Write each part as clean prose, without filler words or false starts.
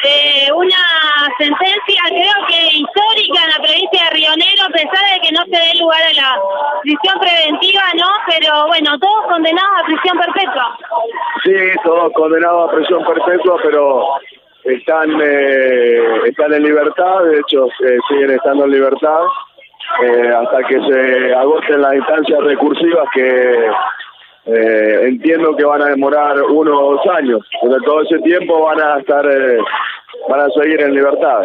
una sentencia creo que histórica en la provincia de Río Negro, a pesar de que no se dé lugar a la prisión preventiva, ¿no? Pero bueno, todos condenados a prisión perpetua. Sí, todos condenados a prisión perpetua, pero están en libertad, de hecho siguen estando en libertad hasta que se agoten las instancias recursivas que entiendo que van a demorar 1 o 2 años. Durante todo ese tiempo van a seguir en libertad.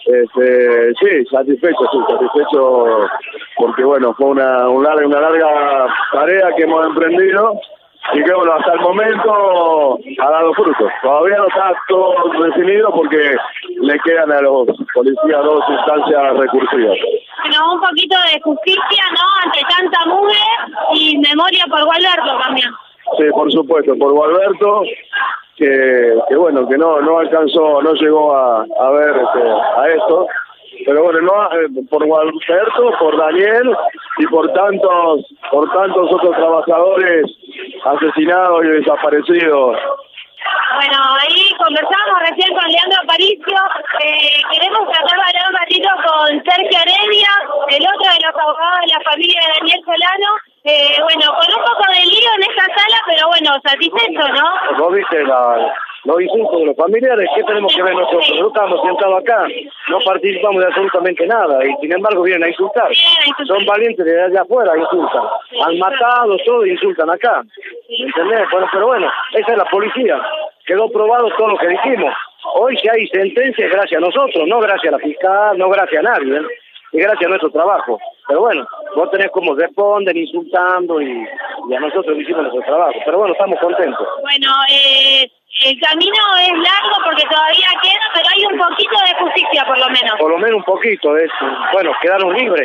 Sí, satisfecho porque bueno, fue una larga tarea que hemos emprendido y que bueno, hasta el momento ha dado frutos. Todavía no está todo definido porque le quedan a los policías 2 instancias recursivas. Bueno, un poquito de justicia, ¿no? Ante tanta mugre y memoria por Gualberto también. Sí, por supuesto, por Gualberto, que bueno, que no alcanzó, no llegó a ver a esto, pero bueno, por Gualberto, por Daniel y por tantos otros trabajadores asesinados y desaparecidos. Bueno, ahí conversamos recién con Leandro Aparicio, queremos tratar de hablar un ratito con Sergio Heredia, el otro de los abogados de la familia de Daniel Solano, bueno, con un poco de lío en esta sala, pero bueno, satisfecho, ¿no? Vos viste los insultos de los familiares, ¿qué tenemos que ver nosotros? Nosotros estamos sentados acá, no participamos de absolutamente nada y sin embargo vienen a insultar. Son valientes de allá afuera, insultan. Han matado, todo insultan acá. ¿Entendés? Bueno, pero bueno, esa es la policía. Quedó probado todo lo que dijimos. Hoy si hay sentencia es gracias a nosotros, no gracias a la fiscal, no gracias a nadie, ¿eh? Y gracias a nuestro trabajo. Pero bueno, vos tenés como responden insultando y a nosotros hicimos nuestro trabajo. Pero bueno, estamos contentos. Bueno, el camino es largo porque todavía queda, pero hay un poquito de justicia por lo menos. Por lo menos un poquito, bueno, quedaron libres.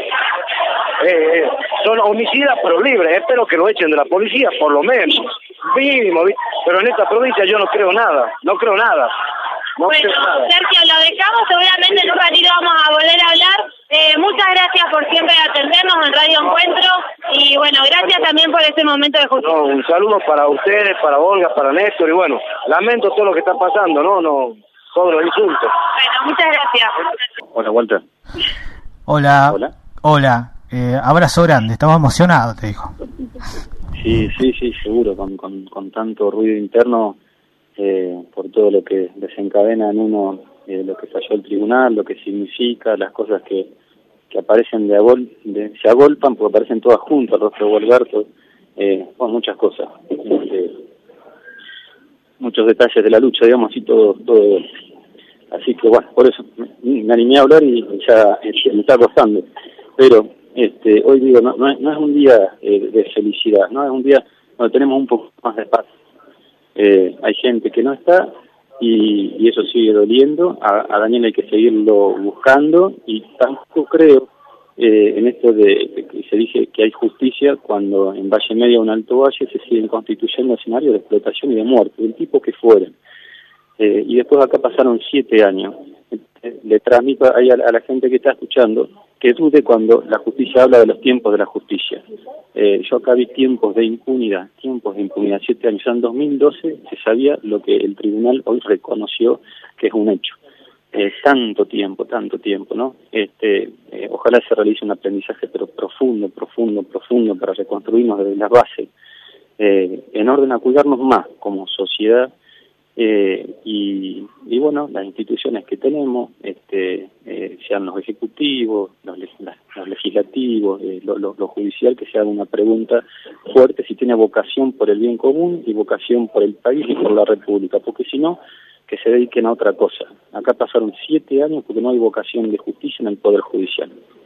Son homicidas pero libres, espero que lo echen de la policía, por lo menos. Mínimo, pero en esta provincia yo no creo nada. Bueno, Sergio, lo dejamos, seguramente en un ratito vamos a volver a hablar. Muchas gracias por siempre atendernos en Radio Encuentro y bueno, gracias también por este momento de justicia. Un saludo para ustedes, para Olga, para Néstor y bueno, lamento todo lo que está pasando, no todos los insultos. Bueno, muchas gracias. Hola, Walter. Hola. Abrazo grande, estaba emocionado, te dijo. Sí, seguro, con tanto ruido interno, por todo lo que desencadena en uno, lo que falló el tribunal, lo que significa, las cosas que aparecen se agolpan porque aparecen todas juntas, el rostro de Gualberto, muchas cosas, muchos detalles de la lucha, digamos, y todo. Así que bueno, por eso me animé a hablar y ya me está costando, pero hoy digo, no es un día de felicidad, no es un día donde tenemos un poco más de paz. Hay gente que no está y eso sigue doliendo. A Daniel hay que seguirlo buscando y tampoco creo en esto de que se dice que hay justicia cuando en Valle Medio o en Alto Valle se siguen constituyendo escenarios de explotación y de muerte, del tipo que fueren. Y después acá pasaron 7 años. Le transmito a la gente que está escuchando que dude cuando la justicia habla de los tiempos de la justicia. Yo acá vi tiempos de impunidad, 7 años. En 2012 se sabía lo que el tribunal hoy reconoció que es un hecho. Tanto tiempo, ¿no? Ojalá se realice un aprendizaje pero profundo para reconstruirnos desde las bases, en orden a cuidarnos más como sociedad. Y bueno, las instituciones que tenemos, sean los ejecutivos, los legislativos, lo judicial, que se haga una pregunta fuerte si tiene vocación por el bien común y vocación por el país y por la República, porque si no, que se dediquen a otra cosa. Acá pasaron 7 años porque no hay vocación de justicia en el Poder Judicial.